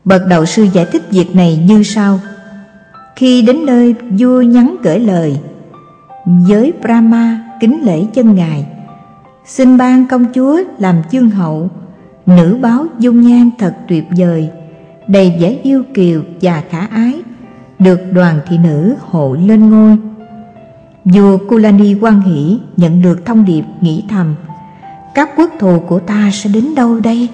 Bậc đạo sư giải thích việc này như sau: khi đến nơi, vua nhắn gửi lời với Brahma kính lễ chân ngài, xin ban công chúa làm chương hậu. Nữ báo dung nhan thật tuyệt vời, đầy vẻ yêu kiều và khả ái, được đoàn thị nữ hộ lên ngôi. Vua Kulani hoan hỷ nhận được thông điệp, nghĩ thầm: các quốc thù của ta sẽ đến đâu đây?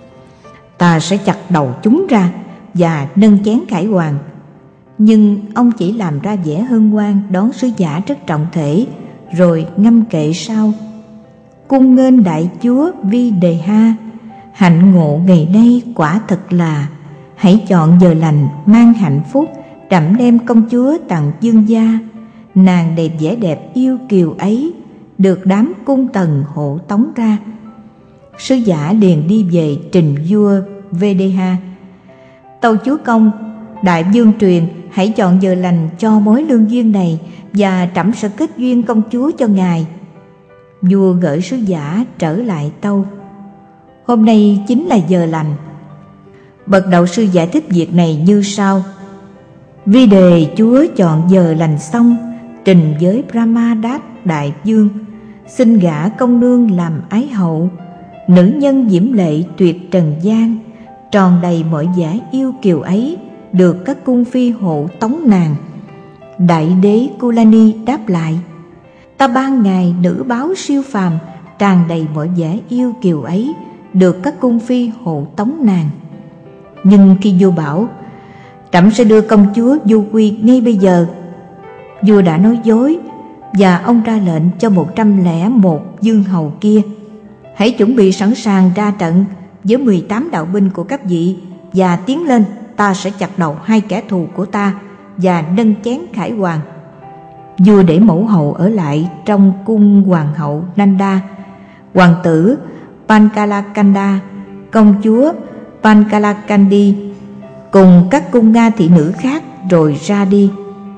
Ta sẽ chặt đầu chúng ra và nâng chén khải hoàn. Nhưng ông chỉ làm ra vẻ hân hoan đón sứ giả rất trọng thể, rồi ngâm kệ sau: cung nghênh đại chúa Videha, hạnh ngộ ngày nay quả thật là. Hãy chọn giờ lành mang hạnh phúc, trẫm đem công chúa tặng dương gia. Nàng đẹp vẻ đẹp yêu kiều ấy, được đám cung tần hộ tống ra. Sứ giả liền đi về trình vua Videha: tâu chúa công, đại vương truyền hãy chọn giờ lành cho mối lương duyên này, và trẫm sẽ kết duyên công chúa cho ngài. Vua gửi sứ giả trở lại tâu: hôm nay chính là giờ lành. Bậc đạo sư giải thích việc này như sau: vi đề chúa chọn giờ lành xong, trình với Brahma đáp đại vương: xin gả công nương làm ái hậu. Nữ nhân diễm lệ tuyệt trần gian, tròn đầy mọi vẻ yêu kiều ấy, được các cung phi hộ tống nàng. Đại đế Kulani đáp lại: ta ban ngài nữ báo siêu phàm, tràn đầy mọi vẻ yêu kiều ấy, được các cung phi hộ tống nàng. Nhưng khi vua bảo: trẫm sẽ đưa công chúa du quy ngay bây giờ, vua đã nói dối, và ông ra lệnh cho 101 dương hầu kia: hãy chuẩn bị sẵn sàng ra trận với 18 đạo binh của các vị, và tiến lên, ta sẽ chặt đầu 2 kẻ thù của ta và nâng chén khải hoàn. Vua để mẫu hậu ở lại trong cung hoàng hậu Nanda, hoàng tử Pankalakanda, công chúa Pankalakandi cùng các cung nga thị nữ khác, rồi ra đi.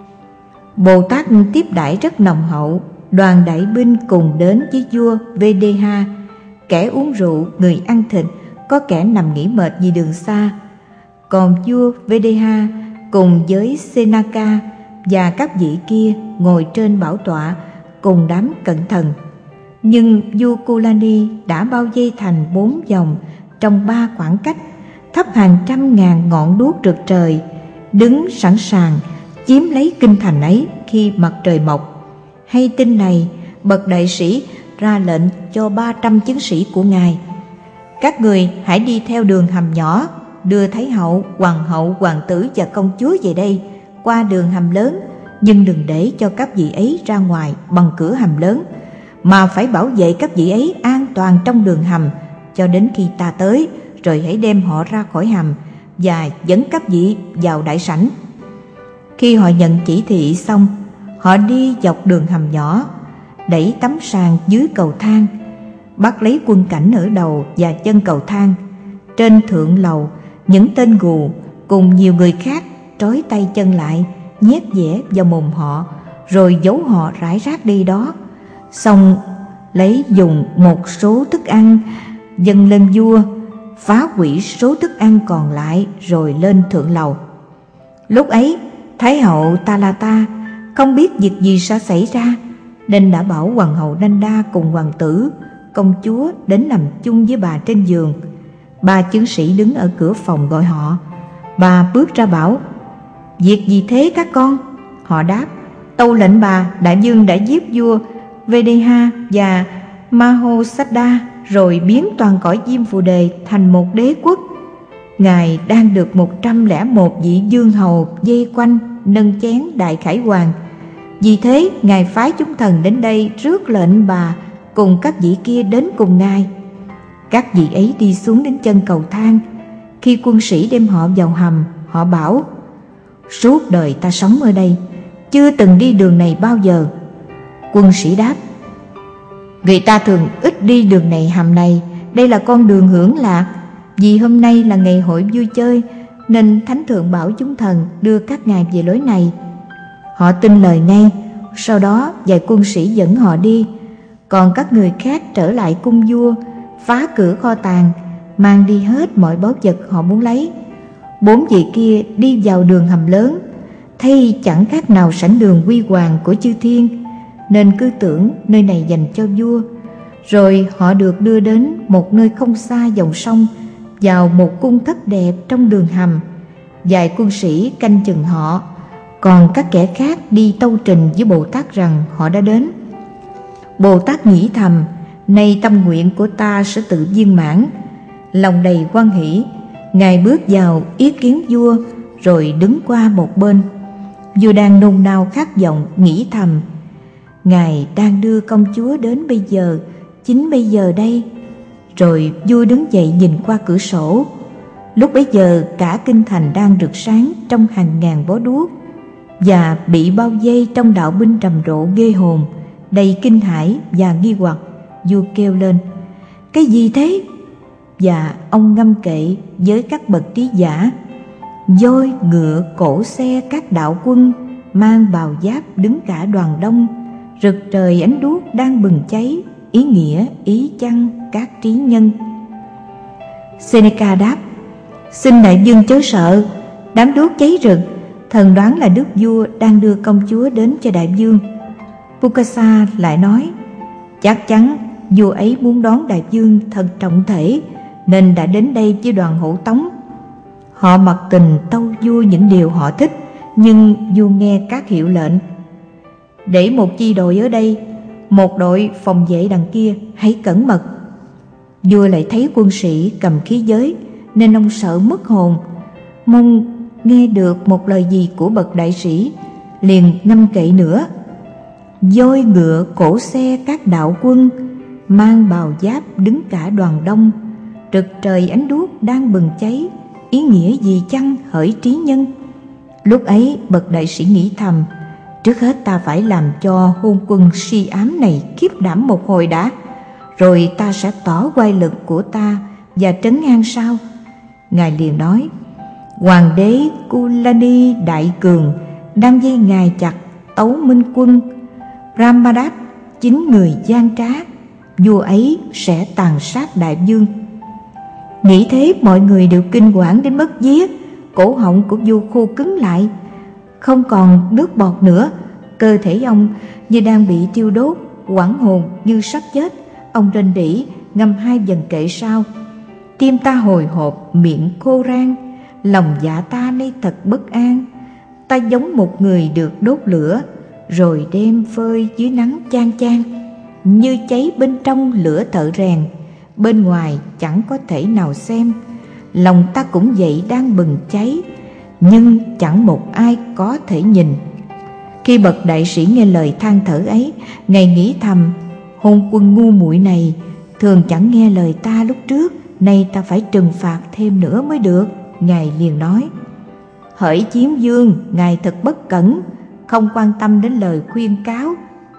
Bồ Tát tiếp đãi rất nồng hậu. Đoàn đại binh cùng đến với vua Videha, kẻ uống rượu, người ăn thịt, có kẻ nằm nghỉ mệt vì đường xa. Còn vua Videha cùng với Senaka và các vị kia ngồi trên bảo tọa cùng đám cận thần. Nhưng vua Kulani đã bao vây thành 4 vòng trong 3 khoảng cách, thắp hàng trăm ngàn ngọn đuốc rực trời, đứng sẵn sàng chiếm lấy kinh thành ấy khi mặt trời mọc. Hay tin này, bậc đại sĩ ra lệnh cho 300 chiến sĩ của ngài: các người hãy đi theo đường hầm nhỏ, đưa thái hậu, hoàng hậu, hoàng tử và công chúa về đây qua đường hầm lớn, nhưng đừng để cho các vị ấy ra ngoài bằng cửa hầm lớn, mà phải bảo vệ các vị ấy an toàn trong đường hầm cho đến khi ta tới, rồi hãy đem họ ra khỏi hầm và dẫn các vị vào đại sảnh. Khi họ nhận chỉ thị xong, họ đi dọc đường hầm nhỏ, đẩy tấm sàn dưới cầu thang, bắt lấy quân cảnh ở đầu và chân cầu thang. Trên thượng lầu, những tên gù cùng nhiều người khác trói tay chân lại, nhét dẻ vào mồm họ, rồi giấu họ rải rác đi đó. Xong lấy dùng một số thức ăn dâng lên vua, phá hủy số thức ăn còn lại, rồi lên thượng lầu. Lúc ấy thái hậu Talata không biết việc gì sẽ xảy ra, nên đã bảo hoàng hậu Nanda cùng hoàng tử, công chúa đến nằm chung với bà trên giường. 3 chiến sĩ đứng ở cửa phòng gọi họ. Bà bước ra bảo: việc gì thế các con? Họ đáp: tâu lệnh bà, đại vương đã giết vua Videha và Mahosaddha, rồi biến toàn cõi Diêm Phù Đề thành một đế quốc. Ngài đang được 101 vị dương hầu vây quanh nâng chén đại khải hoàn. Vì thế ngài phái chúng thần đến đây rước lệnh bà cùng các vị kia đến cùng ngài. Các vị ấy đi xuống đến chân cầu thang. Khi quân sĩ đem họ vào hầm, họ bảo: suốt đời ta sống ở đây, chưa từng đi đường này bao giờ. Quân sĩ đáp: người ta thường ít đi đường này hầm này, đây là con đường hưởng lạc. Vì hôm nay là ngày hội vui chơi, nên Thánh Thượng bảo chúng thần đưa các ngài về lối này. Họ tin lời ngay. Sau đó vài quân sĩ dẫn họ đi, còn các người khác trở lại cung vua, phá cửa kho tàng, mang đi hết mọi báu vật họ muốn lấy. 4 vị kia đi vào đường hầm lớn, thấy chẳng khác nào sảnh đường huy hoàng của chư thiên, nên cứ tưởng nơi này dành cho vua. Rồi họ được đưa đến một nơi không xa dòng sông, vào một cung thất đẹp trong đường hầm. Vài quân sĩ canh chừng họ, còn các kẻ khác đi tâu trình với Bồ Tát rằng họ đã đến. Bồ Tát nghĩ thầm: nay tâm nguyện của ta sẽ tự viên mãn. Lòng đầy hoan hỷ, Ngài bước vào ý kiến vua, rồi đứng qua một bên. Vua đang nôn nao khát vọng, nghĩ thầm: Ngài đang đưa công chúa đến bây giờ, chính bây giờ đây. Rồi vua đứng dậy nhìn qua cửa sổ. Lúc bấy giờ cả kinh thành đang rực sáng trong hàng ngàn bó đuốc, và bị bao vây trong đạo binh trầm rộ ghê hồn. Đầy kinh hãi và nghi hoặc, vua kêu lên: cái gì thế? Và ông ngâm kệ với các bậc trí giả: voi ngựa cổ xe các đạo quân, mang bào giáp đứng cả đoàn đông, rực trời ánh đuốc đang bừng cháy, ý nghĩa ý chăng các trí nhân. Seneca đáp: xin đại vương chớ sợ, đám đuốc cháy rực, thần đoán là đức vua đang đưa công chúa đến cho đại vương. Pukasa lại nói: chắc chắn vua ấy muốn đón đại vương thật trọng thể, nên đã đến đây với đoàn hộ tống. Họ mặc tình tâu vua những điều họ thích, nhưng vua nghe các hiệu lệnh: để một chi đội ở đây, một đội phòng vệ đằng kia, hãy cẩn mật. Vua lại thấy quân sĩ cầm khí giới, nên ông sợ mất hồn, mong nghe được một lời gì của bậc đại sĩ, liền ngâm kệ nữa: voi ngựa cổ xe các đạo quân, mang bào giáp đứng cả đoàn đông, rực trời ánh đuốc đang bừng cháy, ý nghĩa gì chăng hỡi trí nhân. Lúc ấy bậc đại sĩ nghĩ thầm: trước hết ta phải làm cho hôn quân si ám này khiếp đảm một hồi đã, rồi ta sẽ tỏ oai lực của ta và trấn an sau. Ngài liền nói: hoàng đế Kulani đại cường đang dây ngài chặt tấu minh quân Brahmadat, chính người gian trá, vua ấy sẽ tàn sát đại vương. Nghĩ thế mọi người đều kinh hoảng đến mất vía, cổ họng của vua khô cứng lại, không còn nước bọt nữa. Cơ thể ông như đang bị thiêu đốt, hoảng hồn như sắp chết. Ông rên rỉ ngâm 2 vần kệ sau: tim ta hồi hộp, miệng khô rang, lòng dạ ta nay thật bất an. Ta giống một người được đốt lửa, rồi đem phơi dưới nắng chang chang, như cháy bên trong lửa thợ rèn, bên ngoài chẳng có thể nào xem. Lòng ta cũng vậy đang bừng cháy, nhưng chẳng một ai có thể nhìn. Khi bậc đại sĩ nghe lời than thở ấy, Ngài nghĩ thầm: hôn quân ngu muội này thường chẳng nghe lời ta lúc trước, nay ta phải trừng phạt thêm nữa mới được. Ngài liền nói: hỡi chiếm vương, ngài thật bất cẩn, không quan tâm đến lời khuyên cáo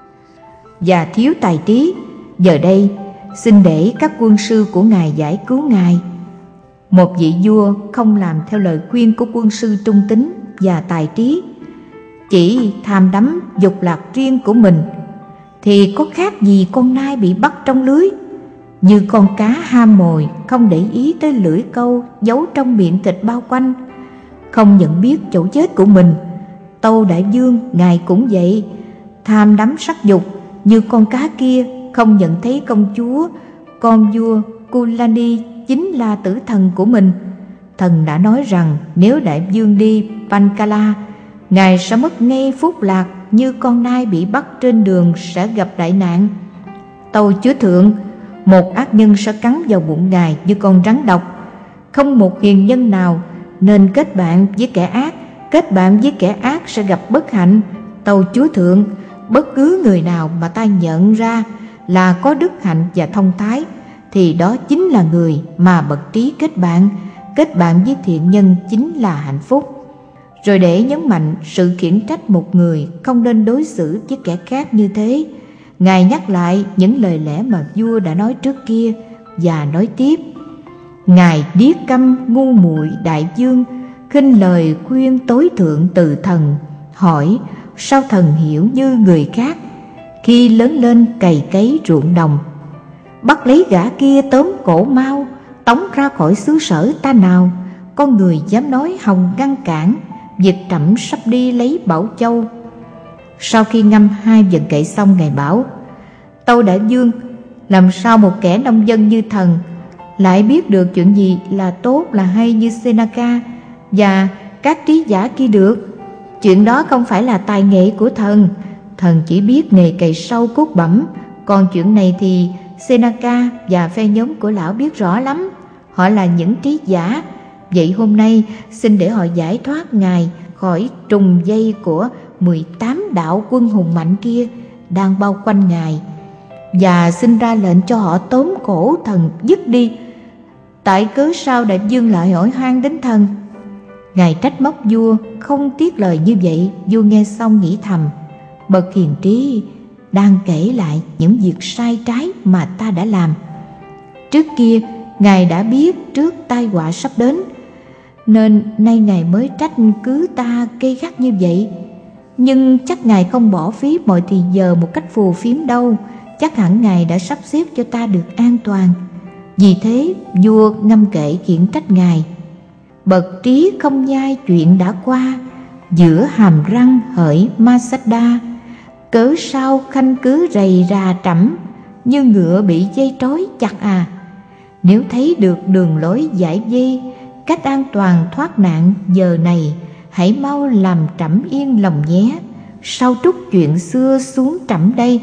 và thiếu tài trí. Giờ đây xin để các quân sư của ngài giải cứu ngài. Một vị vua không làm theo lời khuyên của quân sư trung tín và tài trí, chỉ tham đắm dục lạc riêng của mình, thì có khác gì con nai bị bắt trong lưới. Như con cá ham mồi, không để ý tới lưỡi câu giấu trong miệng thịt bao quanh, không nhận biết chỗ chết của mình. Tâu đại vương ngài cũng vậy, tham đắm sắc dục như con cá kia, không nhận thấy công chúa con vua Kulani chính là tử thần của mình. Thần đã nói rằng nếu đại vương đi Pancala, ngài sẽ mất ngay phúc lạc, như con nai bị bắt trên đường sẽ gặp đại nạn. Tâu chúa thượng, một ác nhân sẽ cắn vào bụng ngài như con rắn độc. Không một hiền nhân nào nên kết bạn với kẻ ác, kết bạn với kẻ ác sẽ gặp bất hạnh. Tâu chúa thượng, bất cứ người nào mà ta nhận ra là có đức hạnh và thông thái, thì đó chính là người mà bậc trí kết bạn. Kết bạn với thiện nhân chính là hạnh phúc. Rồi để nhấn mạnh sự khiển trách một người không nên đối xử với kẻ khác như thế, Ngài nhắc lại những lời lẽ mà vua đã nói trước kia và nói tiếp: ngài điếc câm ngu muội đại vương, khinh lời khuyên tối thượng từ thần, hỏi sao thần hiểu như người khác. Khi lớn lên cày cấy ruộng đồng, bắt lấy gã kia tóm cổ mau, tống ra khỏi xứ sở ta nào. con người dám nói hòng ngăn cản việc trẫm sắp đi lấy Bảo Châu. Sau khi ngâm 2 vần kệ xong, ngài bảo: Tâu đại vương, làm sao một kẻ nông dân như thần lại biết được chuyện gì là tốt là hay như Seneca và các trí giả kia được? Chuyện đó không phải là tài nghệ của thần. Thần chỉ biết nghề cày sâu cuốc bẩm. Còn chuyện này thì Seneca và phe nhóm của lão biết rõ lắm. Họ là những trí giả. Vậy hôm nay xin để họ giải thoát ngài khỏi trùng dây của 18 đạo quân hùng mạnh kia đang bao quanh ngài, và xin ra lệnh cho họ tóm cổ thần dứt đi. Tại cớ sao đại vương lại hỏi han đến thần? Ngài trách móc vua không tiếc lời như vậy. Vua nghe xong nghĩ thầm: bậc hiền trí đang kể lại những việc sai trái mà ta đã làm. Trước kia ngài đã biết trước tai họa sắp đến, nên nay ngài mới trách cứ ta gay gắt như vậy. Nhưng chắc ngài không bỏ phí mọi thì giờ một cách phù phiếm đâu. Chắc hẳn ngài đã sắp xếp cho ta được an toàn. Vì thế vua ngâm kệ khiển trách ngài: bậc trí không nhai chuyện đã qua, giữa hàm răng hỡi Masada, cớ sao khanh cứ rầy rà trẫm, như ngựa bị dây trói chặt à? Nếu thấy được đường lối giải dây, cách an toàn thoát nạn giờ này, hãy mau làm trẫm yên lòng nhé. Sao trút chuyện xưa xuống trẫm đây?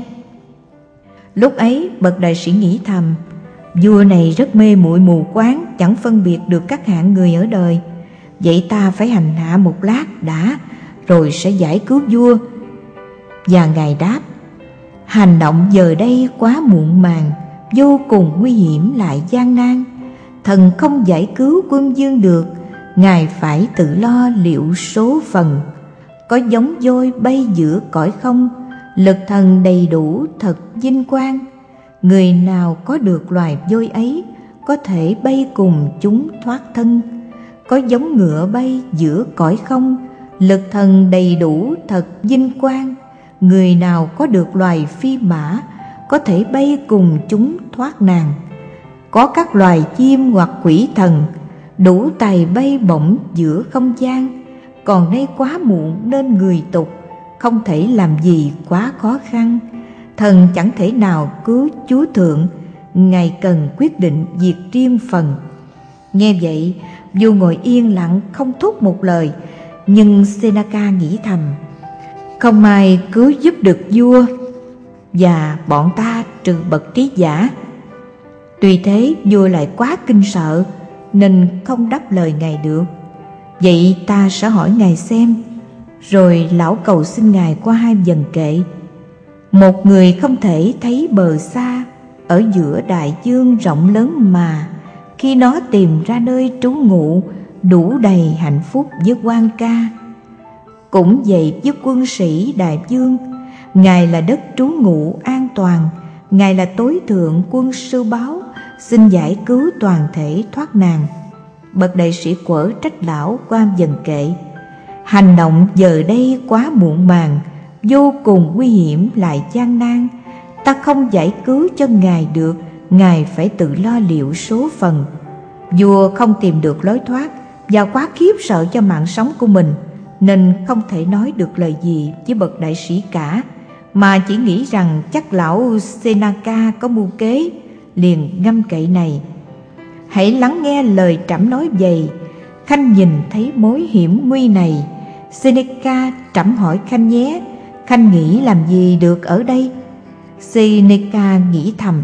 Lúc ấy bậc đại sĩ nghĩ thầm: vua này rất mê muội mù quáng, chẳng phân biệt được các hạng người ở đời. Vậy ta phải hành hạ một lát đã, rồi sẽ giải cứu vua. Và ngài đáp: hành động giờ đây quá muộn màng, vô cùng nguy hiểm lại gian nan. Thần không giải cứu quân vương được, ngài phải tự lo liệu số phận. Có giống voi bay giữa cõi không, lực thần đầy đủ thật vinh quang. Người nào có được loài voi ấy, có thể bay cùng chúng thoát thân. Có giống ngựa bay giữa cõi không, lực thần đầy đủ thật vinh quang. Người nào có được loài phi mã, có thể bay cùng chúng thoát nạn. Có các loài chim hoặc quỷ thần, đủ tài bay bổng giữa không gian. Còn nay quá muộn nên người tục không thể làm gì quá khó khăn. Thần chẳng thể nào cứu chúa thượng, ngài cần quyết định việc riêng phần. Nghe vậy vua ngồi yên lặng không thốt một lời. Nhưng Seneca nghĩ thầm: không ai cứu giúp được vua, và bọn ta trừ bậc trí giả. Tuy thế vua lại quá kinh sợ, nên không đáp lời ngài được. Vậy ta sẽ hỏi ngài xem. Rồi lão cầu xin ngài qua 2 vần kệ: một người không thể thấy bờ xa, ở giữa đại dương rộng lớn mà, khi nó tìm ra nơi trú ngụ, đủ đầy hạnh phúc với quan ca. Cũng vậy với quân sĩ đại vương, ngài là đất trú ngụ an toàn, ngài là tối thượng quân sư báo, xin giải cứu toàn thể thoát nạn. Bậc đại sĩ Quở trách lão qua vần kệ: hành động giờ đây quá muộn màng, vô cùng nguy hiểm lại gian nan. Ta không giải cứu cho ngài được, ngài phải tự lo liệu số phận. Vua không tìm được lối thoát và quá khiếp sợ cho mạng sống của mình, nên không thể nói được lời gì với bậc đại sĩ cả, mà chỉ nghĩ rằng chắc lão Seneca có mưu kế, liền ngâm kệ này: hãy lắng nghe lời trẫm nói vậy, khanh nhìn thấy mối hiểm nguy này. Seneca, trẫm hỏi khanh nhé, khanh nghĩ làm gì được ở đây? Seneca nghĩ thầm: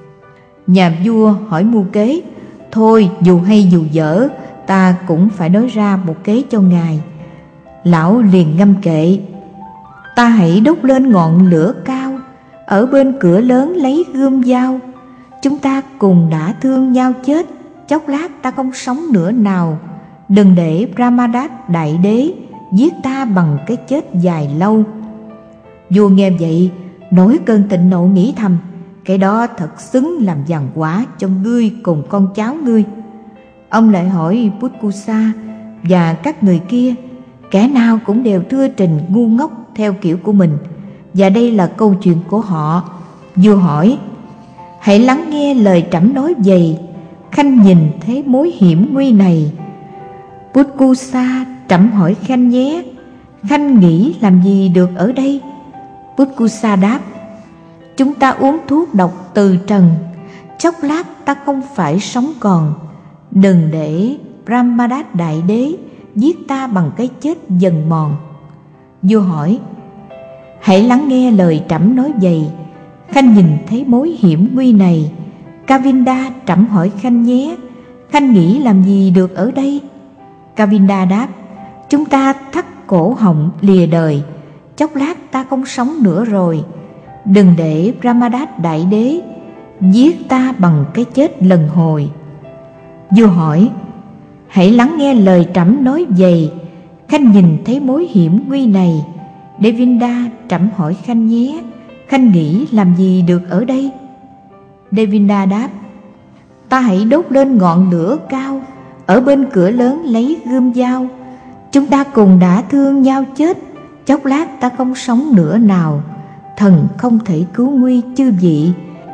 nhà vua hỏi mưu kế, thôi dù hay dù dở, ta cũng phải nói ra một kế cho ngài. Lão liền ngâm kệ: ta hãy đốt lên ngọn lửa cao, ở bên cửa lớn lấy gươm dao. Chúng ta cùng đã thương nhau chết, chốc lát ta không sống nữa nào. Đừng để Brahmadat đại đế giết ta bằng cái chết dài lâu. Vua nghe vậy nổi cơn thịnh nộ, nghĩ thầm: cái đó thật xứng làm giàn quả cho ngươi cùng con cháu ngươi. Ông lại hỏi Putkusa và các người kia, kẻ nào cũng đều thưa trình ngu ngốc theo kiểu của mình, và đây là câu chuyện của họ. Vua hỏi: hãy lắng nghe lời trẫm nói vậy, khanh nhìn thấy mối hiểm nguy này. Putkusa, trẫm hỏi Khanh nhé, Khanh nghĩ làm gì được ở đây? Putkusa đáp: chúng ta uống thuốc độc từ trần, chốc lát ta không phải sống còn. Đừng để Brahmadat đại đế giết ta bằng cái chết dần mòn. Vua hỏi: hãy lắng nghe lời trẫm nói vậy, Khanh nhìn thấy mối hiểm nguy này. Kavinda, trẫm hỏi Khanh nhé, Khanh nghĩ làm gì được ở đây? Kavinda đáp: chúng ta thắt cổ họng lìa đời, chốc lát ta không sống nữa rồi. Đừng để Brahmadat đại đế giết ta bằng cái chết lần hồi. Vua hỏi: hãy lắng nghe lời trẫm nói vậy, Khanh nhìn thấy mối hiểm nguy này. Devinda, trẫm hỏi Khanh nhé, Khanh nghĩ làm gì được ở đây? Devinda đáp: ta hãy đốt lên ngọn lửa cao, ở bên cửa lớn lấy gươm dao. Chúng ta cùng đã thương nhau chết, chốc lát ta không sống nữa nào. Thần không thể cứu nguy chư vị,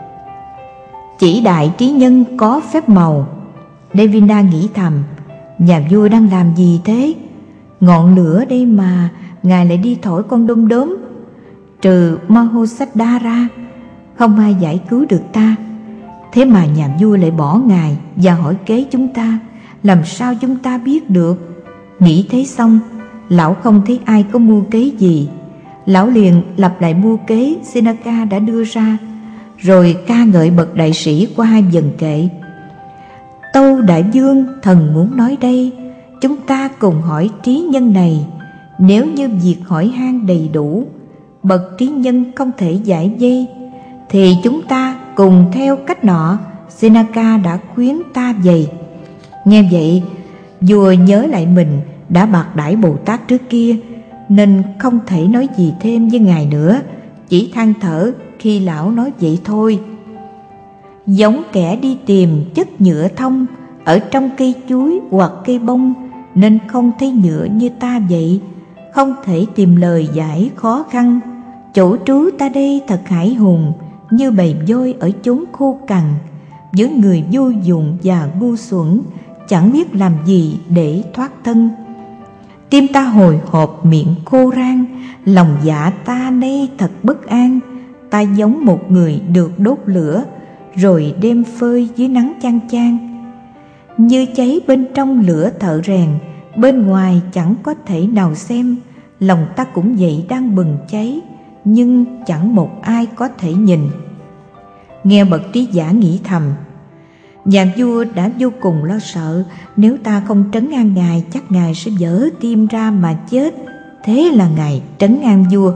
chỉ đại trí nhân có phép màu. Devinda nghĩ thầm: nhà vua đang làm gì thế? Ngọn lửa đây mà ngài lại đi thổi con đom đóm. Trừ Mahosaddha ra, không ai giải cứu được ta. Thế mà nhà vua lại bỏ ngài và hỏi kế chúng ta, làm sao chúng ta biết được? Nghĩ thế xong, lão không thấy ai có mưu kế gì. Lão liền lặp lại mưu kế Senaka đã đưa ra, rồi ca ngợi bậc đại sĩ qua hai vần kệ. Tâu đại vương, thần muốn nói đây, chúng ta cùng hỏi trí nhân này. Nếu như việc hỏi han đầy đủ, bậc trí nhân không thể giải dây, thì chúng ta cùng theo cách nọ Senaka đã khuyến ta vậy. Nghe vậy, vua nhớ lại mình đã bạc đãi Bồ Tát trước kia, nên không thể nói gì thêm với ngài nữa, chỉ than thở khi lão nói vậy thôi. Giống kẻ đi tìm chất nhựa thông ở trong cây chuối hoặc cây bông, nên không thấy nhựa như ta vậy, không thể tìm lời giải khó khăn. Chỗ trú ta đây thật hải hùng, như bầy voi ở chốn khô cằn, với người vô dụng và ngu xuẩn, chẳng biết làm gì để thoát thân. Tim ta hồi hộp, miệng khô rang, lòng dạ ta nay thật bất an. Ta giống một người được đốt lửa, rồi đem phơi dưới nắng chang chang. Như cháy bên trong lửa thợ rèn, bên ngoài chẳng có thể nào xem. Lòng ta cũng vậy, đang bừng cháy, nhưng chẳng một ai có thể nhìn. Nghe bậc trí giả nghĩ thầm: nhà vua đã vô cùng lo sợ, nếu ta không trấn an ngài, chắc ngài sẽ vỡ tim ra mà chết. Thế là ngài trấn an vua.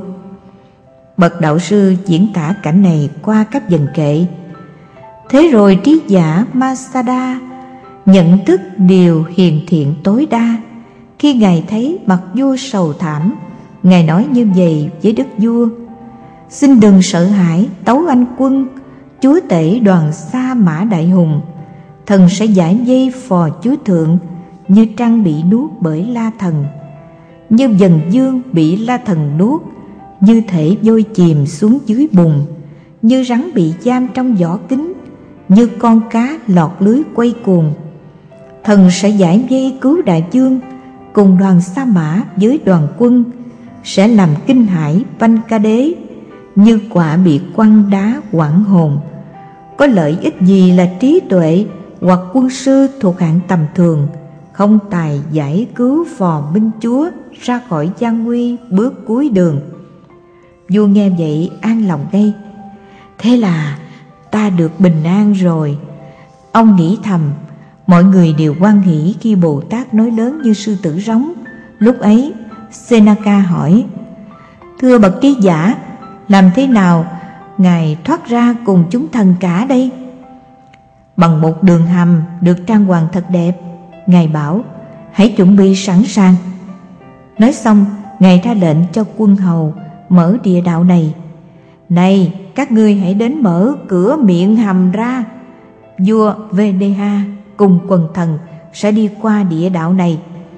Bậc đạo sư diễn tả cảnh này qua các vần kệ. Thế rồi trí giả Masada nhận thức điều hiền thiện tối đa. Khi ngài thấy mặt vua sầu thảm, ngài nói như vậy với đức vua: xin đừng sợ hãi, Tấu Anh Quân, chúa tể đoàn Sa Mã Đại Hùng. Thần sẽ giải dây phò chúa thượng, như trăng bị nuốt bởi La Thần, như dần dương bị La Thần nuốt, như thể vôi chìm xuống dưới bùn, như rắn bị giam trong vỏ kính, như con cá lọt lưới quay cuồng. Thần sẽ giải dây cứu đại vương, cùng đoàn Sa Mã với đoàn quân, sẽ làm kinh hãi Vanh-ca Đế, như quả bị quăng đá hoảng hồn. Có lợi ích gì là trí tuệ hoặc quân sư thuộc hạng tầm thường, không tài giải cứu phò minh chúa ra khỏi gian nguy bước cuối đường. Vua nghe vậy an lòng ngay. Thế là ta được bình an rồi. Ông nghĩ thầm, mọi người đều hoan hỉ khi Bồ Tát nói lớn như sư tử rống. Lúc ấy Senaka hỏi: thưa bậc trí giả, làm thế nào ngài thoát ra cùng chúng thần cả đây? Bằng một đường hầm được trang hoàng thật đẹp. Ngài bảo: hãy chuẩn bị sẵn sàng. Nói xong, ngài ra lệnh cho quân hầu mở địa đạo này. Này, các ngươi hãy đến mở cửa miệng hầm ra. Vua Vedeha cùng quần thần sẽ đi qua địa đạo này.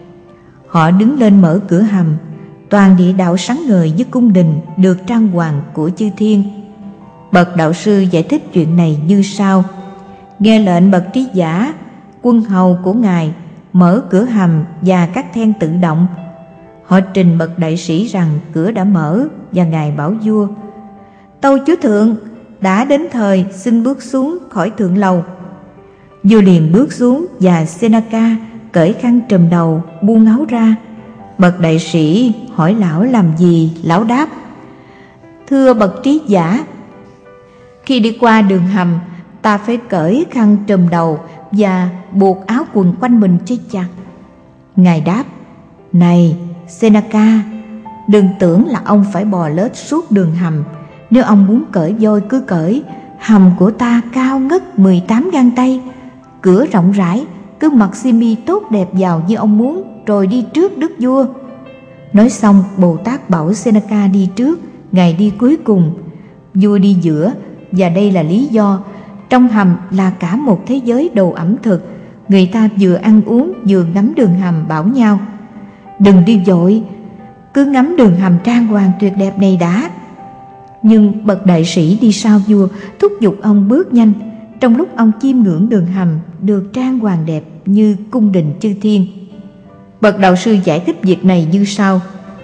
Họ đứng lên mở cửa hầm. Toàn địa đạo sáng ngời với cung đình được trang hoàng của chư thiên. Bậc đạo sư giải thích chuyện này như sau: nghe lệnh bậc trí giả, quân hầu của ngài mở cửa hầm và các then tự động. Họ trình bậc đại sĩ rằng cửa đã mở, và ngài bảo vua: tâu chúa thượng, đã đến thời, xin bước xuống khỏi thượng lầu. Vua liền bước xuống, và Seneca cởi khăn trùm đầu, buông áo ra. Bậc đại sĩ hỏi lão làm gì. Lão đáp: thưa bậc trí giả, khi đi qua đường hầm, ta phải cởi khăn trùm đầu và buộc áo quần quanh mình cho chặt. Ngài đáp: này Seneca, đừng tưởng là ông phải bò lết suốt đường hầm. Nếu ông muốn cởi voi cứ cởi. Hầm của ta cao ngất 18 gang tay, cửa rộng rãi, cứ mặc xiêm tốt đẹp vào như ông muốn, rồi đi trước đức vua. Nói xong, Bồ Tát bảo Seneca đi trước, ngài đi cuối cùng, vua đi giữa. Và đây là lý do trong hầm là cả một thế giới đồ ẩm thực. Người ta vừa ăn uống vừa ngắm đường hầm, bảo nhau: đừng đi vội, cứ ngắm đường hầm trang hoàng tuyệt đẹp này đã. Nhưng bậc đại sĩ đi sau vua, thúc giục ông bước nhanh, trong lúc ông chiêm ngưỡng đường hầm được trang hoàng đẹp như cung đình chư thiên. Bậc đạo sư giải thích việc này như sau: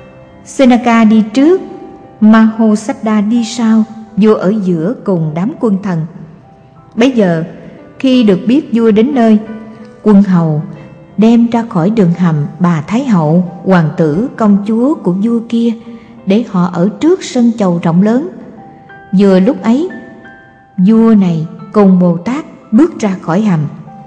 Seneca đi trước, Mahosiddha đi sau, vua ở giữa cùng đám quân thần. Bấy giờ khi được biết vua đến nơi, quân hầu đem ra khỏi đường hầm bà thái hậu, hoàng tử, công chúa của vua kia, để họ ở trước sân chầu rộng lớn. Vừa lúc ấy, vua này cùng Bồ Tát bước ra khỏi hầm.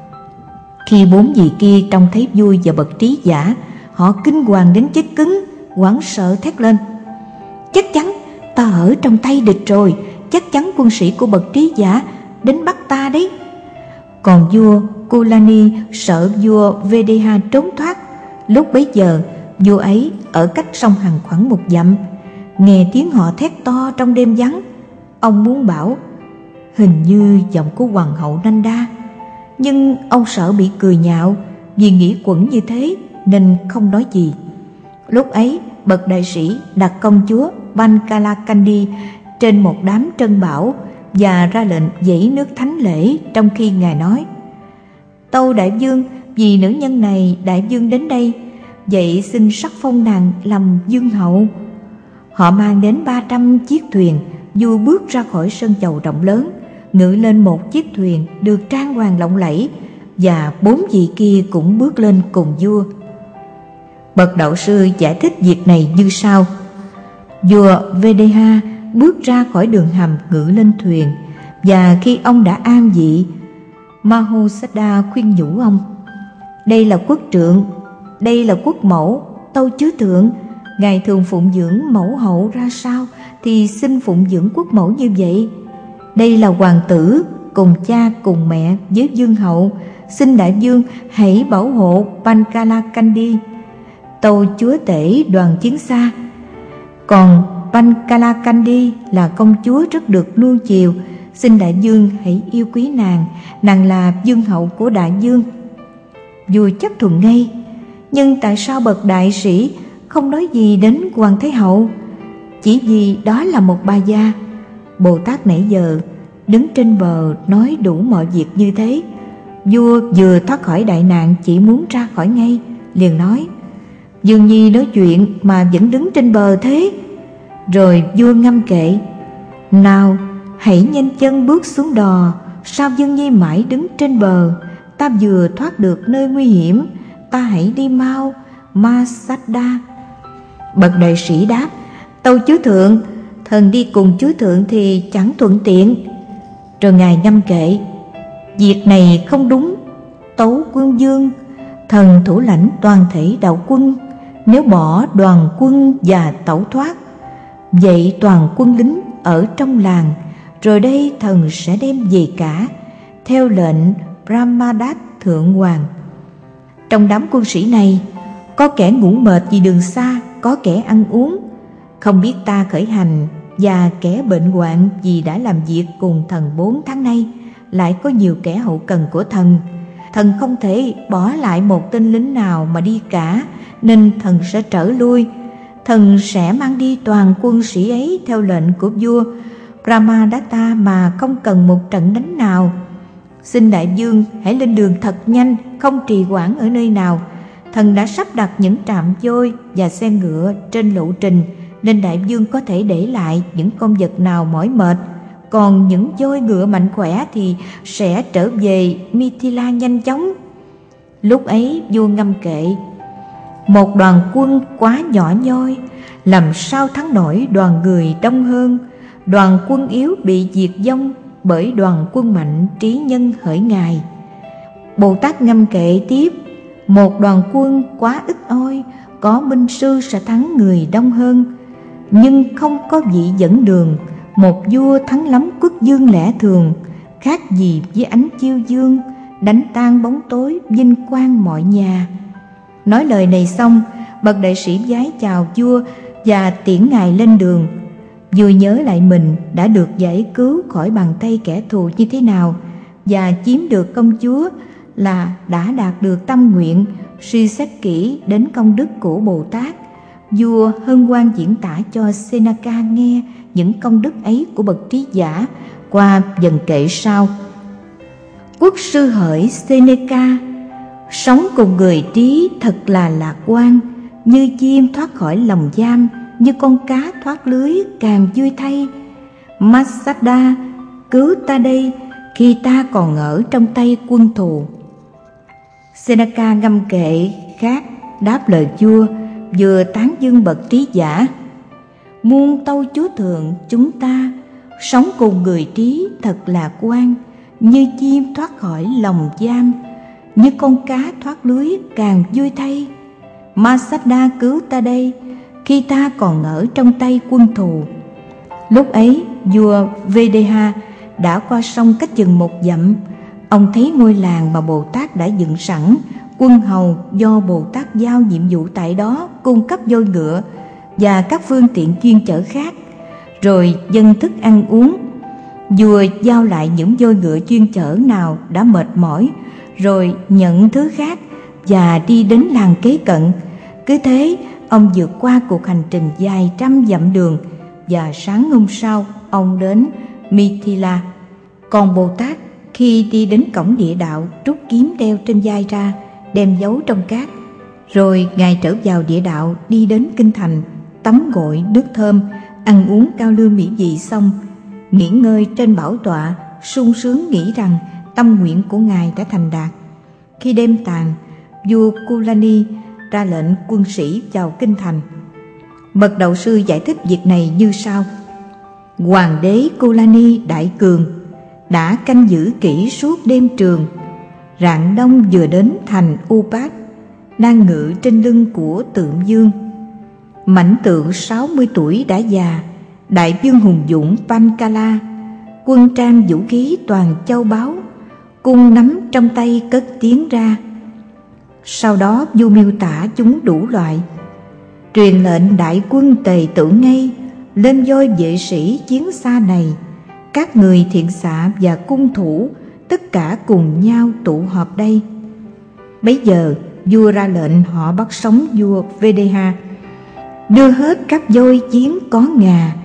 Khi bốn vị kia trông thấy vua và bậc trí giả, họ kinh hoàng đến chết cứng, hoảng sợ thét lên: chắc chắn ta ở trong tay địch rồi, chắc chắn quân sĩ của bậc trí giả đến bắt ta đấy. Còn vua Kulani sợ vua Vedeha trốn thoát. Lúc bấy giờ, vua ấy ở cách sông Hằng khoảng 1 dặm, nghe tiếng họ thét to trong đêm vắng. Ông muốn bảo: hình như giọng của hoàng hậu Nanda, nhưng ông sợ bị cười nhạo, vì nghĩ quẩn như thế nên không nói gì. Lúc ấy, bậc đại sĩ đặt công chúa Bankalakandi trên một đám trân bảo và ra lệnh dãy nước thánh lễ, trong khi ngài nói: tâu đại vương, vì nữ nhân này đại vương đến đây, vậy xin sắc phong nàng làm vương hậu. Họ mang đến 300 chiếc thuyền. Vua bước ra khỏi sân chầu rộng lớn, ngự lên một chiếc thuyền được trang hoàng lộng lẫy, và 4 vị kia cũng bước lên cùng vua. Bậc đạo sư giải thích việc này như sau: vua Vedeha bước ra khỏi đường hầm ngự lên thuyền, và khi ông đã an vị, Mahosiddha khuyên nhủ ông: đây là quốc trượng, đây là quốc mẫu, tâu chúa thượng, ngài thường phụng dưỡng mẫu hậu ra sao thì xin phụng dưỡng quốc mẫu như vậy. Đây là hoàng tử cùng cha cùng mẹ với vương hậu, xin đại vương hãy bảo hộ Bankalakandi, tâu chúa tể đoàn chiến xa. Còn Bankalakandi là công chúa rất được nuông chiều, xin đại vương hãy yêu quý nàng, nàng là vương hậu của đại vương. Vua chấp thuận ngay. Nhưng tại sao bậc đại sĩ không nói gì đến hoàng thái hậu? Chỉ vì đó là một bà gia. Bồ Tát nãy giờ đứng trên bờ nói đủ mọi việc như thế. Vua vừa thoát khỏi đại nạn, chỉ muốn ra khỏi ngay, liền nói: Dương Nhi nói chuyện mà vẫn đứng trên bờ thế. Rồi vua ngâm kệ: nào hãy nhanh chân bước xuống đò, sao Dương Nhi mãi đứng trên bờ? Ta vừa thoát được nơi nguy hiểm, ta hãy đi mau, Mahosiddha. Bậc đại sĩ đáp: tâu chúa thượng, thần đi cùng chúa thượng thì chẳng thuận tiện. Rồi ngài ngâm kệ: việc này không đúng, tấu quân vương, thần thủ lãnh toàn thể đạo quân, nếu bỏ đoàn quân và tẩu thoát, vậy toàn quân lính ở trong làng, rồi đây thần sẽ đem về cả, theo lệnh Brahmadat thượng hoàng. Trong đám quân sĩ này, có kẻ ngủ mệt vì đường xa, có kẻ ăn uống không biết ta khởi hành, và kẻ bệnh hoạn vì đã làm việc cùng thần 4 tháng nay. Lại có nhiều kẻ hậu cần của thần. Thần không thể bỏ lại một tên lính nào mà đi cả, nên thần sẽ trở lui. Thần sẽ mang đi toàn quân sĩ ấy theo lệnh của vua Brahmadatta mà không cần một trận đánh nào. Xin đại vương hãy lên đường thật nhanh, không trì hoãn ở nơi nào. Thần đã sắp đặt những trạm voi và xe ngựa trên lộ trình, nên đại vương có thể để lại những con vật nào mỏi mệt, còn những voi ngựa mạnh khỏe thì sẽ trở về Mithila nhanh chóng. Lúc ấy vua ngâm kệ: một đoàn quân quá nhỏ nhoi, làm sao thắng nổi đoàn người đông hơn. Đoàn quân yếu bị diệt vong bởi đoàn quân mạnh trí nhân hỡi ngài. Bồ Tát ngâm kệ tiếp: một đoàn quân quá ít oi, có binh sư sẽ thắng người đông hơn, nhưng không có vị dẫn đường. Một vua thắng lắm quốc dương lẽ thường, khác gì với ánh chiêu dương, đánh tan bóng tối vinh quang mọi nhà. Nói lời này xong, bậc đại sĩ vái chào vua và tiễn ngài lên đường. Vua nhớ lại mình đã được giải cứu khỏi bàn tay kẻ thù như thế nào, và chiếm được công chúa là đã đạt được tâm nguyện. Suy xét kỹ đến công đức của Bồ Tát, vua hân hoan diễn tả cho Seneca nghe những công đức ấy của bậc trí giả qua dần kệ sau: quốc sư hỡi Seneca, sống cùng người trí thật là lạc quan, như chim thoát khỏi lồng giam, như con cá thoát lưới càng vui thay. Masada, cứu ta đây khi ta còn ở trong tay quân thù. Seneca ngâm kệ khác đáp lời vua, vừa tán dương bậc trí giả: muôn tâu chúa thượng chúng ta, sống cùng người trí thật lạc quan, như chim thoát khỏi lồng giam, như con cá thoát lưới càng vui thay. Masada, cứu ta đây khi ta còn ở trong tay quân thù. Lúc ấy vua Vedeha đã qua sông cách chừng 1 dặm. Ông thấy ngôi làng mà Bồ Tát đã dựng sẵn, quân hầu do Bồ Tát giao nhiệm vụ tại đó cung cấp voi ngựa và các phương tiện chuyên chở khác, rồi dâng thức ăn uống. Vua giao lại những voi ngựa chuyên chở nào đã mệt mỏi, rồi nhận thứ khác và đi đến làng kế cận. Cứ thế ông vượt qua cuộc hành trình dài trăm dặm đường, và sáng hôm sau ông đến Mithila. Còn Bồ Tát khi đi đến cổng địa đạo, rút kiếm đeo trên vai ra, đem giấu trong cát. Rồi ngài trở vào địa đạo, đi đến kinh thành, tắm gội nước thơm, ăn uống cao lương mỹ vị xong, nghỉ ngơi trên bảo tọa, sung sướng nghĩ rằng tâm nguyện của ngài đã thành đạt. Khi đêm tàn, vua Kulani ra lệnh quân sĩ vào kinh thành. Bậc đạo sư giải thích việc này như sau: hoàng đế Kulani đại cường đã canh giữ kỹ suốt đêm trường. Rạng đông vừa đến thành Upat, đang ngự trên lưng của tượng dương. Mãnh tượng 60 tuổi đã già, đại vương hùng dũng Pankala, quân trang vũ khí toàn châu báu, cung nắm trong tay cất tiếng ra. Sau đó vua miêu tả chúng đủ loại, truyền lệnh đại quân tề tự ngay, lên voi vệ sĩ chiến xa này. Các người thiện xạ và cung thủ tất cả cùng nhau tụ họp đây. Bấy giờ vua ra lệnh họ bắt sống vua Vedeha, đưa hết các voi chiến có ngà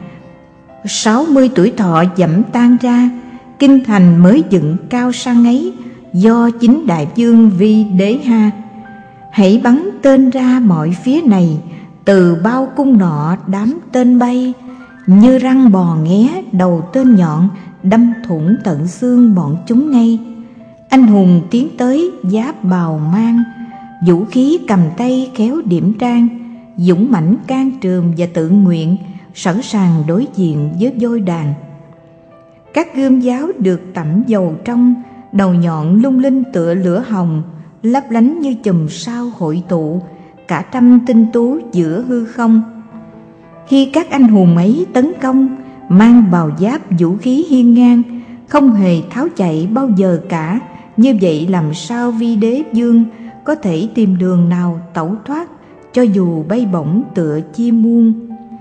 60 tuổi thọ dẫm tan ra. Kinh thành mới dựng cao sang ấy do chính đại vương Videha. Hãy bắn tên ra mọi phía này, từ bao cung nọ đám tên bay, như răng bò nghé đầu tên nhọn, đâm thủng tận xương bọn chúng ngay. Anh hùng tiến tới giáp bào mang, vũ khí cầm tay khéo điểm trang, dũng mãnh can trường và tự nguyện, sẵn sàng đối diện với voi đàn. Các gươm giáo được tẩm dầu trong, đầu nhọn lung linh tựa lửa hồng, lấp lánh như chùm sao hội tụ, cả trăm tinh tú giữa hư không. Khi các anh hùng ấy tấn công, mang bào giáp vũ khí hiên ngang, không hề tháo chạy bao giờ cả. Như vậy làm sao vi đế vương có thể tìm đường nào tẩu thoát, cho dù bay bổng tựa chim muôn.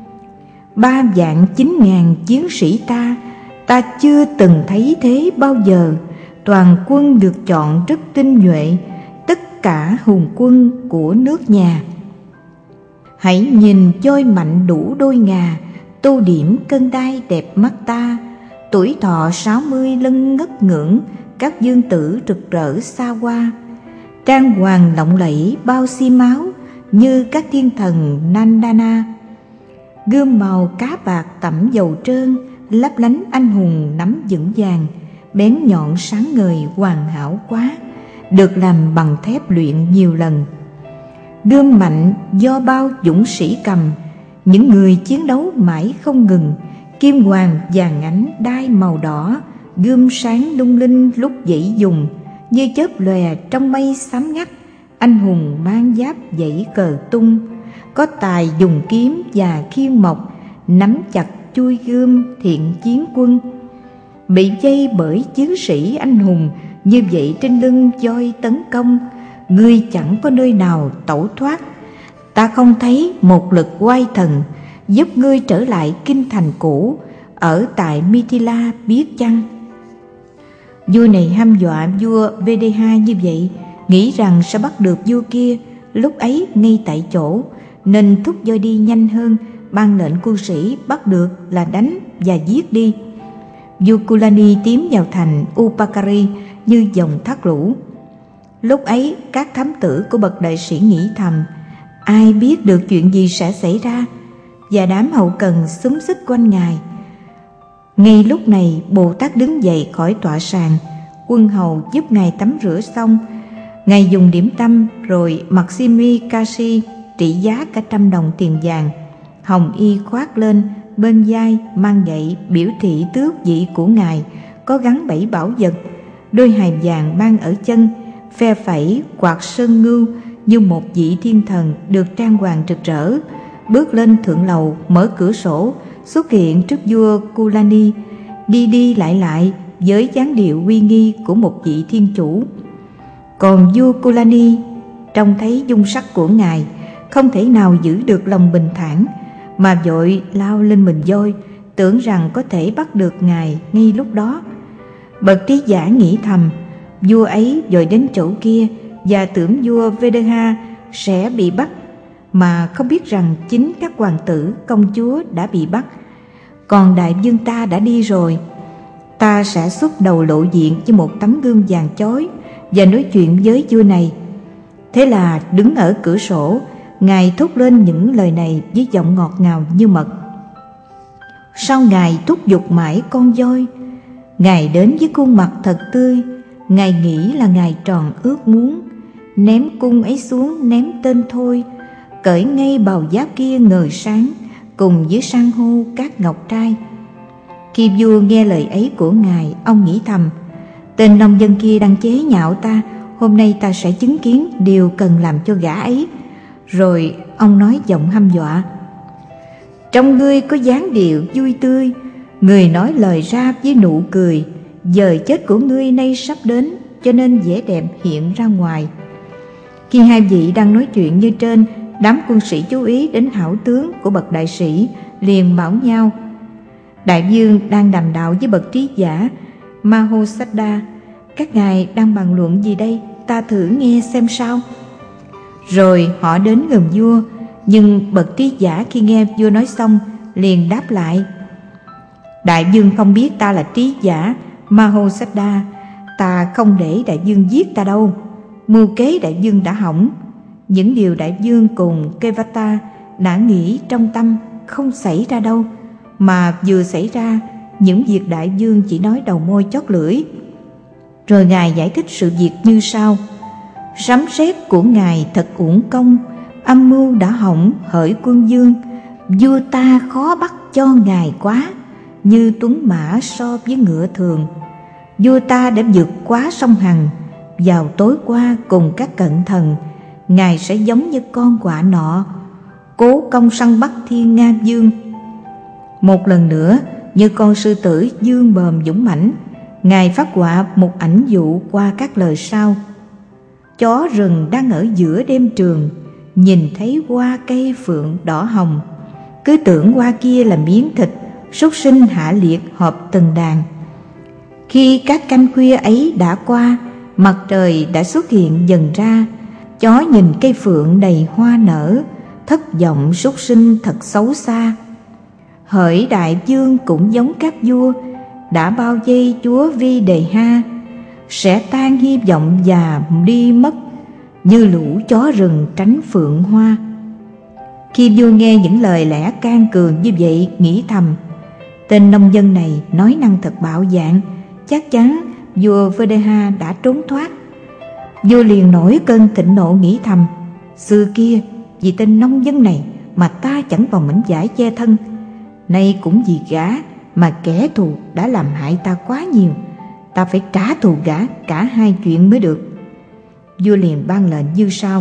3.900.000 chiến sĩ ta chưa từng thấy thế bao giờ. Toàn quân được chọn rất tinh nhuệ, tất cả hùng quân của nước nhà. Hãy nhìn voi mạnh đủ đôi ngà, tô điểm cân đai đẹp mắt ta. Tuổi thọ 60 lân ngất ngưỡng, các dương tử rực rỡ xa hoa. trang hoàng lộng lẫy bao xi máu như các thiên thần Nandana. Gươm màu cá bạc tẩm dầu trơn, lấp lánh anh hùng nắm vững vàng, bén nhọn sáng ngời hoàn hảo quá, được làm bằng thép luyện nhiều lần. Gươm mạnh do bao dũng sĩ cầm, những người chiến đấu mãi không ngừng. Kim hoàng vàng ánh đai màu đỏ, gươm sáng lung linh lúc dãy dùng, như chớp lòe trong mây xám ngắt. Anh hùng mang giáp dãy cờ tung, có tài dùng kiếm và khiên mộc, nắm chặt chuôi gươm thiện chiến quân. Bị dây bởi chiến sĩ anh hùng, như vậy trên lưng voi tấn công, ngươi chẳng có nơi nào tẩu thoát. Ta không thấy một lực oai thần, giúp ngươi trở lại kinh thành cũ, ở tại Mithila biết chăng? Vua này hăm dọa vua Vedeha như vậy, nghĩ rằng sẽ bắt được vua kia lúc ấy ngay tại chỗ, nên thúc voi đi nhanh hơn, ban lệnh quân sĩ bắt được là đánh và giết đi. Vua Kulani tiến vào thành Upakari như dòng thác lũ. Lúc ấy các thám tử của bậc đại sĩ nghĩ thầm, ai biết được chuyện gì sẽ xảy ra, và đám hậu cần xúm xít quanh ngài. Ngay lúc này Bồ Tát đứng dậy khỏi tọa sàng, quân hầu giúp ngài tắm rửa xong. Ngài dùng điểm tâm rồi mặc simri kashi trị giá cả 100 đồng tiền vàng, hồng y khoác lên, bên vai mang gậy biểu thị tước vị của ngài, có gắn 7 bảo vật, đôi hài vàng mang ở chân, phe phẩy quạt sơn ngưu như một vị thiên thần được trang hoàng rực rỡ, bước lên thượng lầu, mở cửa sổ, xuất hiện trước vua Kulani, đi lại với dáng điệu uy nghi của một vị thiên chủ. Còn vua Kulani trông thấy dung sắc của ngài, không thể nào giữ được lòng bình thản, mà vội lao lên mình voi, tưởng rằng có thể bắt được ngài ngay lúc đó. Bậc trí giả nghĩ thầm, vua ấy vội đến chỗ kia và tưởng vua Vedeha sẽ bị bắt, mà không biết rằng chính các hoàng tử công chúa đã bị bắt, còn đại vương ta đã đi rồi. Ta sẽ xuất đầu lộ diện với một tấm gương vàng chói và nói chuyện với vua này. Thế là đứng ở cửa sổ, ngài thốt lên những lời này với giọng ngọt ngào như mật. Sao ngài thúc giục mãi con voi? Ngài đến với khuôn mặt thật tươi, ngài nghĩ là ngài tròn ước muốn. Ném cung ấy xuống, ném tên thôi, cởi ngay bào giáp kia ngời sáng, cùng với san hô các ngọc trai. Khi vua nghe lời ấy của ngài, ông nghĩ thầm, tên nông dân kia đang chế nhạo ta, hôm nay ta sẽ chứng kiến điều cần làm cho gã ấy. Rồi ông nói giọng hăm dọa, trong ngươi có dáng điệu vui tươi, người nói lời ra với nụ cười, giờ chết của ngươi nay sắp đến, cho nên vẻ đẹp hiện ra ngoài. Khi hai vị đang nói chuyện như trên, đám quân sĩ chú ý đến hảo tướng của bậc đại sĩ, liền bảo nhau, đại vương đang đàm đạo với bậc trí giả Mahosiddha, các ngài đang bàn luận gì đây, ta thử nghe xem sao. Rồi họ đến gần vua, nhưng bậc trí giả khi nghe vua nói xong liền đáp lại, đại vương không biết ta là trí giả Mahosiddha, ta không để đại vương giết ta đâu. Mưu kế đại vương đã hỏng, những điều đại vương cùng Kevata đã nghĩ trong tâm không xảy ra đâu, mà vừa xảy ra, những việc đại vương chỉ nói đầu môi chót lưỡi. Rồi ngài giải thích sự việc như sau: sấm sét của ngài thật uổng công, âm mưu đã hỏng hỡi quân vương, vua ta khó bắt cho ngài quá, như tuấn mã so với ngựa thường. Vua ta đã vượt quá sông Hằng, vào tối qua cùng các cận thần, ngài sẽ giống như con quạ nọ, cố công săn bắt Thiên Nga Vương. Một lần nữa, như con sư tử dương bờm dũng mãnh, ngài phát họa một ảnh dụ qua các lời sau: chó rừng đang ở giữa đêm trường, nhìn thấy hoa cây phượng đỏ hồng, cứ tưởng hoa kia là miếng thịt, súc sinh hạ liệt họp từng đàn. Khi các canh khuya ấy đã qua, mặt trời đã xuất hiện dần ra, chó nhìn cây phượng đầy hoa nở, thất vọng súc sinh thật xấu xa. Hỡi đại vương cũng giống các vua đã bao vây chúa Vi Đề Ha, sẽ tan hy vọng và đi mất. như lũ chó rừng tránh phượng hoa. Khi vua nghe những lời lẽ can cường như vậy, nghĩ thầm: tên nông dân này nói năng thật bạo dạn, chắc chắn vua Vedeha đã trốn thoát. Vua liền nổi cơn thịnh nộ, nghĩ thầm: xưa kia vì tên nông dân này mà ta chẳng còn mảnh vải che thân, nay cũng vì gã mà kẻ thù đã làm hại ta quá nhiều, ta phải trả thù gã cả hai chuyện mới được. Vua liền ban lệnh như sau: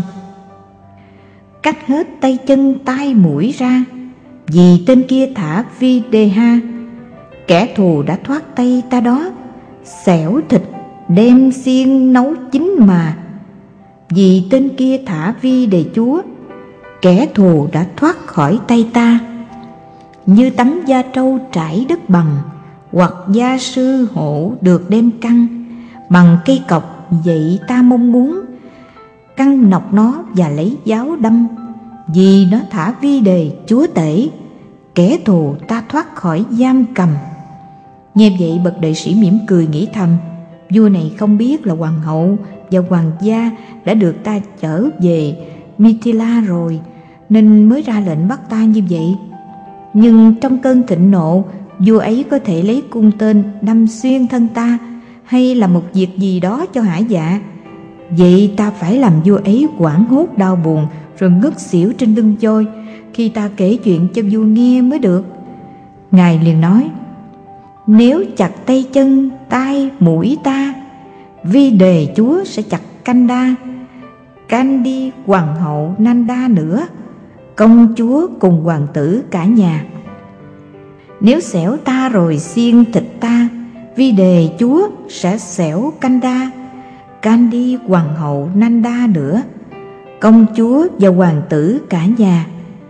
cắt hết tay chân tai mũi ra, vì tên kia thả Videha, kẻ thù đã thoát tay ta đó, xẻo thịt đem xiên nấu chín mà. Vì tên kia thả Vi Đề Chúa, kẻ thù đã thoát khỏi tay ta. Như tấm da trâu trải đất bằng, hoặc da sư hổ được đem căng, bằng cây cọc vậy ta mong muốn, căng nọc nó và lấy giáo đâm. Vì nó thả Vi Đề Chúa tể, kẻ thù ta thoát khỏi giam cầm. Nghe vậy bậc đệ sĩ mỉm cười, nghĩ thầm: vua này không biết là hoàng hậu và hoàng gia đã được ta chở về Mithila rồi, nên mới ra lệnh bắt ta như vậy. Nhưng trong cơn thịnh nộ, vua ấy có thể lấy cung tên đâm xuyên thân ta, hay là một việc gì đó cho hả dạ. Vậy ta phải làm vua ấy hoảng hốt đau buồn, rồi ngất xỉu trên lưng voi, khi ta kể chuyện cho vua nghe mới được. Ngài liền nói: nếu chặt tay chân tai mũi ta, Vi Đề Chúa sẽ chặt Kanda, Kandi hoàng hậu Nanda nữa, công chúa cùng hoàng tử cả nhà. Nếu xẻo ta rồi xiên thịt ta, Vi Đề Chúa sẽ xẻo Kanda, Kandi hoàng hậu Nanda nữa, công chúa và hoàng tử cả nhà.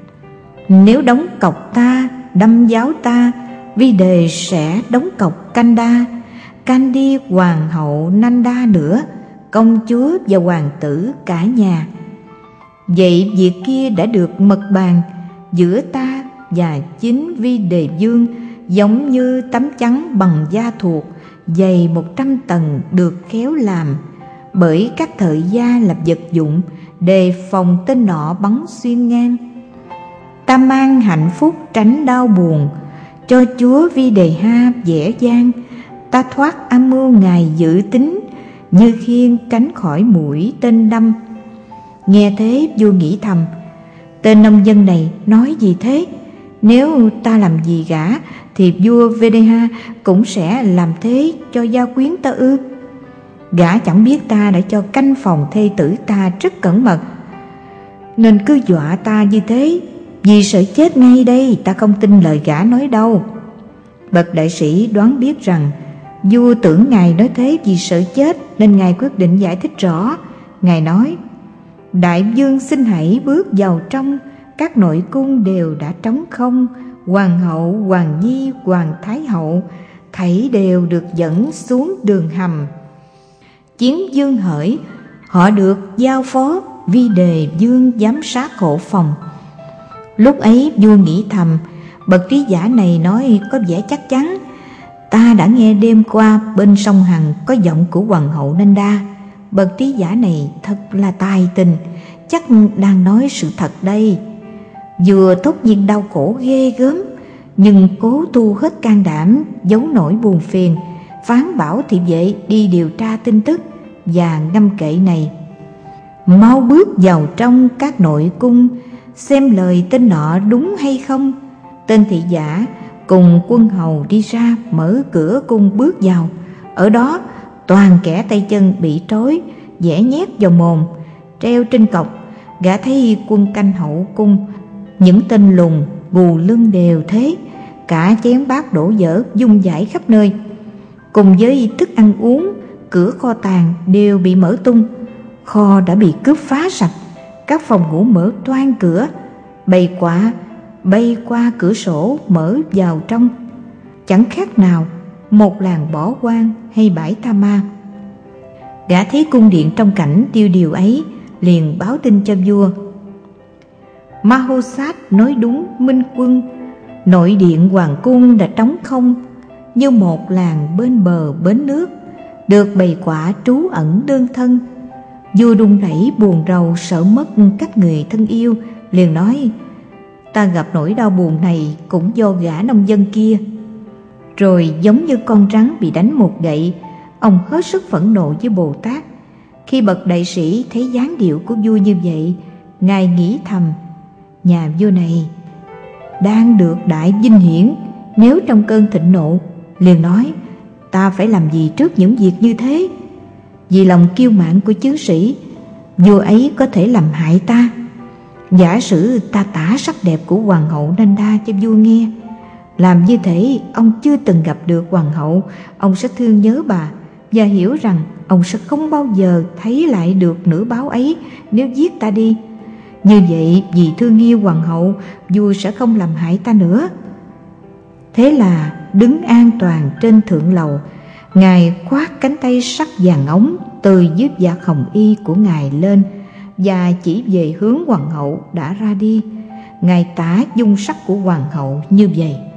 Nếu đóng cọc ta, đâm giáo ta, Vi Đề sẽ đóng cọc Kanda, Kandi hoàng hậu Nanda nữa, công chúa và hoàng tử cả nhà. Vậy việc kia đã được mật bàn giữa ta và chính Vi Đề Vương, giống như tấm chắn bằng da thuộc, dày 100 tầng, được khéo làm bởi các thợ gia làm vật dụng, đề phòng tên nọ bắn xuyên ngang. Ta mang hạnh phúc tránh đau buồn, cho chúa Vi Đề Ha dễ dàng. Ta thoát âm mưu ngài dự tính, như khiên tránh khỏi mũi tên đâm. Nghe thế vua nghĩ thầm: tên nông dân này nói gì thế? Nếu ta làm gì gã, thì vua Vedeha cũng sẽ làm thế cho gia quyến ta ư? Gã chẳng biết ta đã cho canh phòng thê tử ta rất cẩn mật, nên cứ dọa ta như thế. Vì sợ chết ngay đây, ta không tin lời gã nói đâu. Bậc đại sĩ đoán biết rằng vua tưởng ngài nói thế vì sợ chết, nên ngài quyết định giải thích rõ. Ngài nói: đại vương xin hãy bước vào trong, các nội cung đều đã trống không, hoàng hậu, hoàng nhi, hoàng thái hậu thảy đều được dẫn xuống đường hầm. Chiến vương hỡi, họ được giao phó Vi Đề Vương giám sát hộ phòng. Lúc ấy vua nghĩ thầm: bậc trí giả này nói có vẻ chắc chắn. Ta đã nghe đêm qua bên sông Hằng có giọng của hoàng hậu Nanda. Bậc trí giả này thật là tài tình, chắc đang nói sự thật đây. Vua thốt nhiên đau khổ ghê gớm, nhưng cố tu hết can đảm, giấu nỗi buồn phiền, phán bảo thị vệ đi điều tra tin tức và ngâm kệ này: mau bước vào trong các nội cung, xem lời tên nọ đúng hay không. Tên thị giả cùng quân hầu đi ra, mở cửa cung bước vào. Ở đó toàn kẻ tay chân bị trói, dẻ nhét vào mồm, treo trên cọc. Gã thấy quân canh hậu cung, những tên lùn gù lưng đều thế, cả chén bát đổ vỡ vung vãi khắp nơi. Cùng với thức ăn uống, cửa kho tàng đều bị mở tung. Kho đã bị cướp phá sạch, các phòng ngủ mở toang cửa, bầy quạ bay qua cửa sổ mở vào trong, chẳng khác nào một làng bỏ hoang hay bãi tha ma. Gã thấy cung điện trong cảnh tiêu điều ấy, liền báo tin cho vua. Mahosat nói đúng, minh quân, nội điện hoàng cung đã trống không, như một làng bên bờ bến nước, được bầy quạ trú ẩn đơn thân. Vua run rẩy buồn rầu, sợ mất các người thân yêu, liền nói: ta gặp nỗi đau buồn này cũng do gã nông dân kia. Rồi giống như con rắn bị đánh một gậy, ông hết sức phẫn nộ với Bồ Tát. Khi bậc đại sĩ thấy dáng điệu của vua như vậy, ngài nghĩ thầm: nhà vua này đang được đại vinh hiển, nếu trong cơn thịnh nộ, liền nói: ta phải làm gì trước những việc như thế? Vì lòng kiêu mạn của tướng sĩ, vua ấy có thể làm hại ta. Giả sử ta tả sắc đẹp của hoàng hậu Nanda cho vua nghe, làm như thể ông chưa từng gặp được hoàng hậu, ông sẽ thương nhớ bà và hiểu rằng ông sẽ không bao giờ thấy lại được nửa báo ấy nếu giết ta đi. Như vậy, vì thương yêu hoàng hậu, vua sẽ không làm hại ta nữa. Thế là đứng an toàn trên thượng lầu, ngài khoác cánh tay sắc vàng óng từ dưới vạt hồng y của ngài lên và chỉ về hướng hoàng hậu đã ra đi. Ngài tả dung sắc của hoàng hậu như vậy: